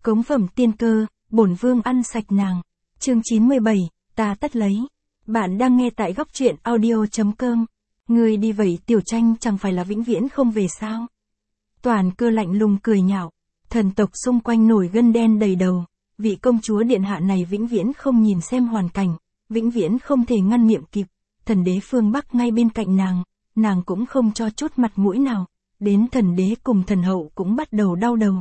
Cống phẩm tiên cơ, bổn vương ăn sạch nàng. Chương 97, ta tất lấy. Bạn đang nghe tại góc truyện audio.com. Người đi vậy Tiểu Tranh chẳng phải là vĩnh viễn không về sao? Toàn Cơ lạnh lùng cười nhạo. Thần tộc xung quanh nổi gân đen đầy đầu. Vị công chúa điện hạ này vĩnh viễn không nhìn xem hoàn cảnh, vĩnh viễn không thể ngăn miệng kịp. Thần đế phương Bắc ngay bên cạnh nàng cũng không cho chút mặt mũi nào. Đến thần đế cùng thần hậu cũng bắt đầu đau đầu.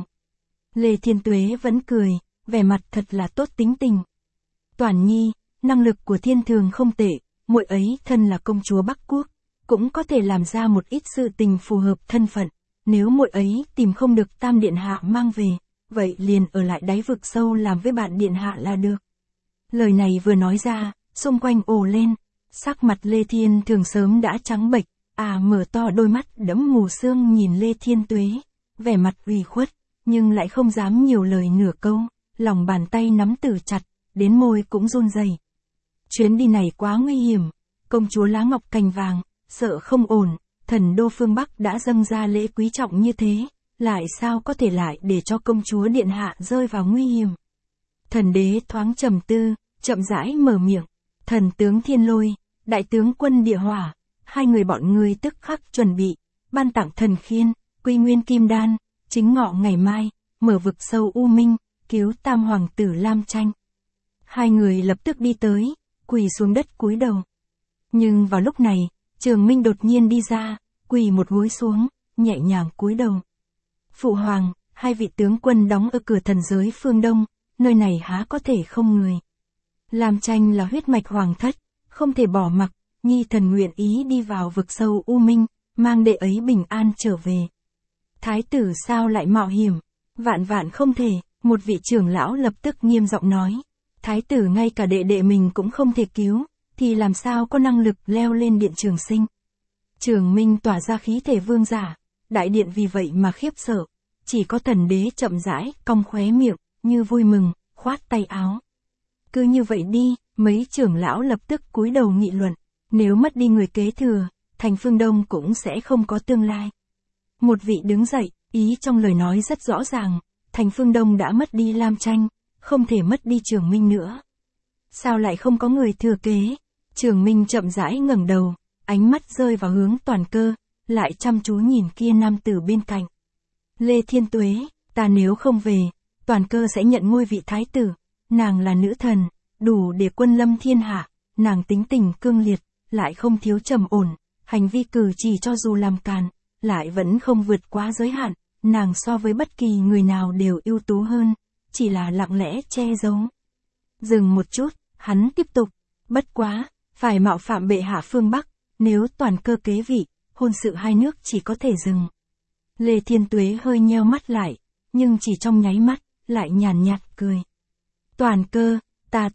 Lê Thiên Tuế vẫn cười, vẻ mặt thật là tốt tính tình. Toản Nhi, năng lực của Thiên Thường không tệ, muội ấy thân là công chúa Bắc Quốc, cũng có thể làm ra một ít sự tình phù hợp thân phận. Nếu muội ấy tìm không được Tam điện hạ mang về, vậy liền ở lại đáy vực sâu làm với bạn điện hạ là được. Lời này vừa nói ra, xung quanh ồ lên, sắc mặt Lê Thiên Thường sớm đã trắng bệch, mở to đôi mắt đẫm mù sương nhìn Lê Thiên Tuế, vẻ mặt ủy khuất, nhưng lại không dám nhiều lời nửa câu, lòng bàn tay nắm tử chặt, đến môi cũng run rẩy. Chuyến đi này quá nguy hiểm, công chúa lá ngọc cành vàng, sợ không ổn, thần đô phương Bắc đã dâng ra lễ quý trọng như thế, lại sao có thể lại để cho công chúa điện hạ rơi vào nguy hiểm. Thần đế thoáng trầm tư, chậm rãi mở miệng, thần tướng Thiên Lôi, đại tướng quân Địa Hỏa, hai người bọn ngươi tức khắc chuẩn bị, ban tặng thần khiên, quy nguyên kim đan, chính ngọ ngày mai, mở vực sâu U Minh, cứu tam hoàng tử Lam Tranh. Hai người lập tức đi tới, quỳ xuống đất cúi đầu. Nhưng vào lúc này, Trường Minh đột nhiên đi ra, quỳ một gối xuống, nhẹ nhàng cúi đầu. Phụ hoàng, hai vị tướng quân đóng ở cửa thần giới phương Đông, nơi này há có thể không người. Lam Tranh là huyết mạch hoàng thất, không thể bỏ mặc, nhi thần nguyện ý đi vào vực sâu U Minh, mang đệ ấy bình an trở về. Thái tử sao lại mạo hiểm? Vạn vạn không thể, một vị trưởng lão lập tức nghiêm giọng nói. Thái tử ngay cả đệ đệ mình cũng không thể cứu, thì làm sao có năng lực leo lên điện Trường Sinh. Trường Minh tỏa ra khí thể vương giả, đại điện vì vậy mà khiếp sợ, chỉ có thần đế chậm rãi, cong khóe miệng, như vui mừng, khoát tay áo. Cứ như vậy đi, mấy trưởng lão lập tức cúi đầu nghị luận, nếu mất đi người kế thừa, thành phương Đông cũng sẽ không có tương lai. Một vị đứng dậy, ý trong lời nói rất rõ ràng, thành phương Đông đã mất đi Lam Tranh, không thể mất đi Trường Minh nữa. Sao lại không có người thừa kế? Trường Minh chậm rãi ngẩng đầu, ánh mắt rơi vào hướng Toàn Cơ, lại chăm chú nhìn kia nam tử bên cạnh. Lê Thiên Tuế, ta nếu không về, Toàn Cơ sẽ nhận ngôi vị thái tử, nàng là nữ thần, đủ để quân lâm thiên hạ, nàng tính tình cương liệt, lại không thiếu trầm ổn, hành vi cử chỉ cho dù làm càn, lại vẫn không vượt quá giới hạn, nàng so với bất kỳ người nào đều ưu tú hơn, chỉ là lặng lẽ che giấu. Dừng một chút, hắn tiếp tục, bất quá, phải mạo phạm bệ hạ phương Bắc, nếu Toàn Cơ kế vị, hôn sự hai nước chỉ có thể dừng. Lê Thiên Tuế hơi nheo mắt lại, nhưng chỉ trong nháy mắt, lại nhàn nhạt cười. Toàn Cơ, ta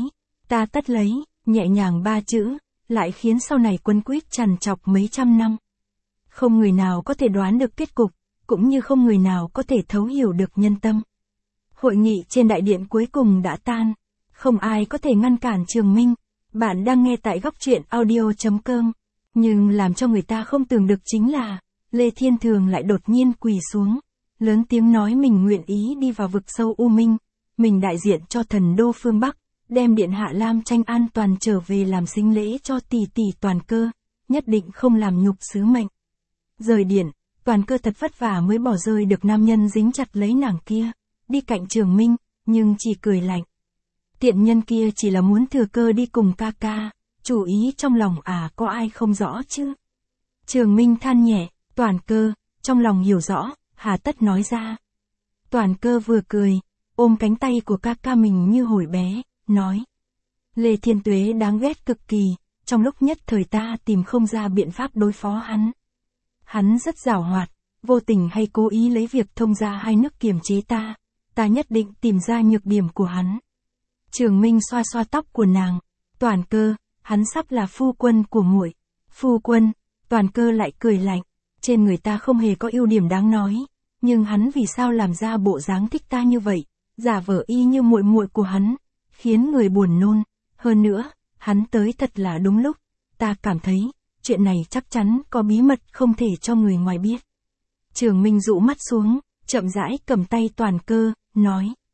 tất lấy, nhẹ nhàng ba chữ, lại khiến sau này quấn quýt trằn trọc mấy trăm năm. Không người nào có thể đoán được kết cục, cũng như không người nào có thể thấu hiểu được nhân tâm. Hội nghị trên đại điện cuối cùng đã tan, không ai có thể ngăn cản Trường Minh. Bạn đang nghe tại góc truyện audio.com, nhưng làm cho người ta không tưởng được chính là, Lê Thiên Thường lại đột nhiên quỳ xuống, lớn tiếng nói mình nguyện ý đi vào vực sâu U Minh, mình đại diện cho thần đô phương Bắc, đem điện hạ Lam Tranh an toàn trở về làm sính lễ cho tỷ tỷ Toàn Cơ, nhất định không làm nhục sứ mệnh. Rời điện, Toàn Cơ thật vất vả mới bỏ rơi được nam nhân dính chặt lấy nàng kia, đi cạnh Trường Minh, nhưng chỉ cười lạnh. Tiện nhân kia chỉ là muốn thừa cơ đi cùng ca ca, chủ ý trong lòng có ai không rõ chứ? Trường Minh than nhẹ, Toàn Cơ, trong lòng hiểu rõ, hà tất nói ra. Toàn Cơ vừa cười, ôm cánh tay của ca ca mình như hồi bé, nói. Lê Thiên Tuế đáng ghét cực kỳ, trong lúc nhất thời ta tìm không ra biện pháp đối phó hắn. Hắn rất giàu hoạt, vô tình hay cố ý lấy việc thông gia hai nước kiềm chế ta nhất định tìm ra nhược điểm của hắn. Trường Minh xoa xoa tóc của nàng, Toàn Cơ, hắn sắp là phu quân của muội. Phu quân? Toàn Cơ lại cười lạnh, trên người ta không hề có ưu điểm đáng nói, nhưng hắn vì sao làm ra bộ dáng thích ta như vậy, giả vờ y như muội muội của hắn, khiến người buồn nôn. Hơn nữa, hắn tới thật là đúng lúc, ta cảm thấy, chuyện này chắc chắn có bí mật không thể cho người ngoài biết. Trường Minh dụ mắt xuống, chậm rãi cầm tay Toàn Cơ, nói,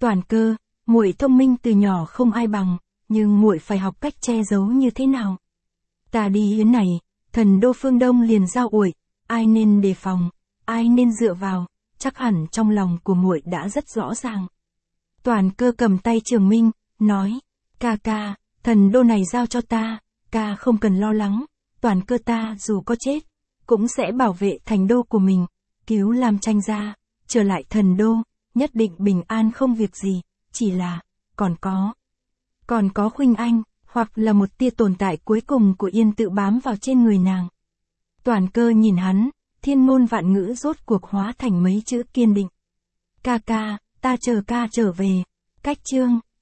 Toàn Cơ, muội thông minh từ nhỏ không ai bằng, nhưng muội phải học cách che giấu như thế nào. Ta đi hiến này, thần đô phương Đông liền giao ủi, ai nên đề phòng, ai nên dựa vào, chắc hẳn trong lòng của muội đã rất rõ ràng. Toàn Cơ cầm tay Trường Minh, nói, ca, thần đô này giao cho ta, ca không cần lo lắng, Toàn Cơ ta dù có chết, cũng sẽ bảo vệ thành đô của mình, cứu Lam Tranh ra, trở lại thần đô, nhất định bình an không việc gì, chỉ là, còn có Khuynh Anh, hoặc là một tia tồn tại cuối cùng của Yên Tự bám vào trên người nàng. Toàn Cơ nhìn hắn, thiên ngôn vạn ngữ rốt cuộc hóa thành mấy chữ kiên định. Ca, ta chờ ca trở về. Cách chương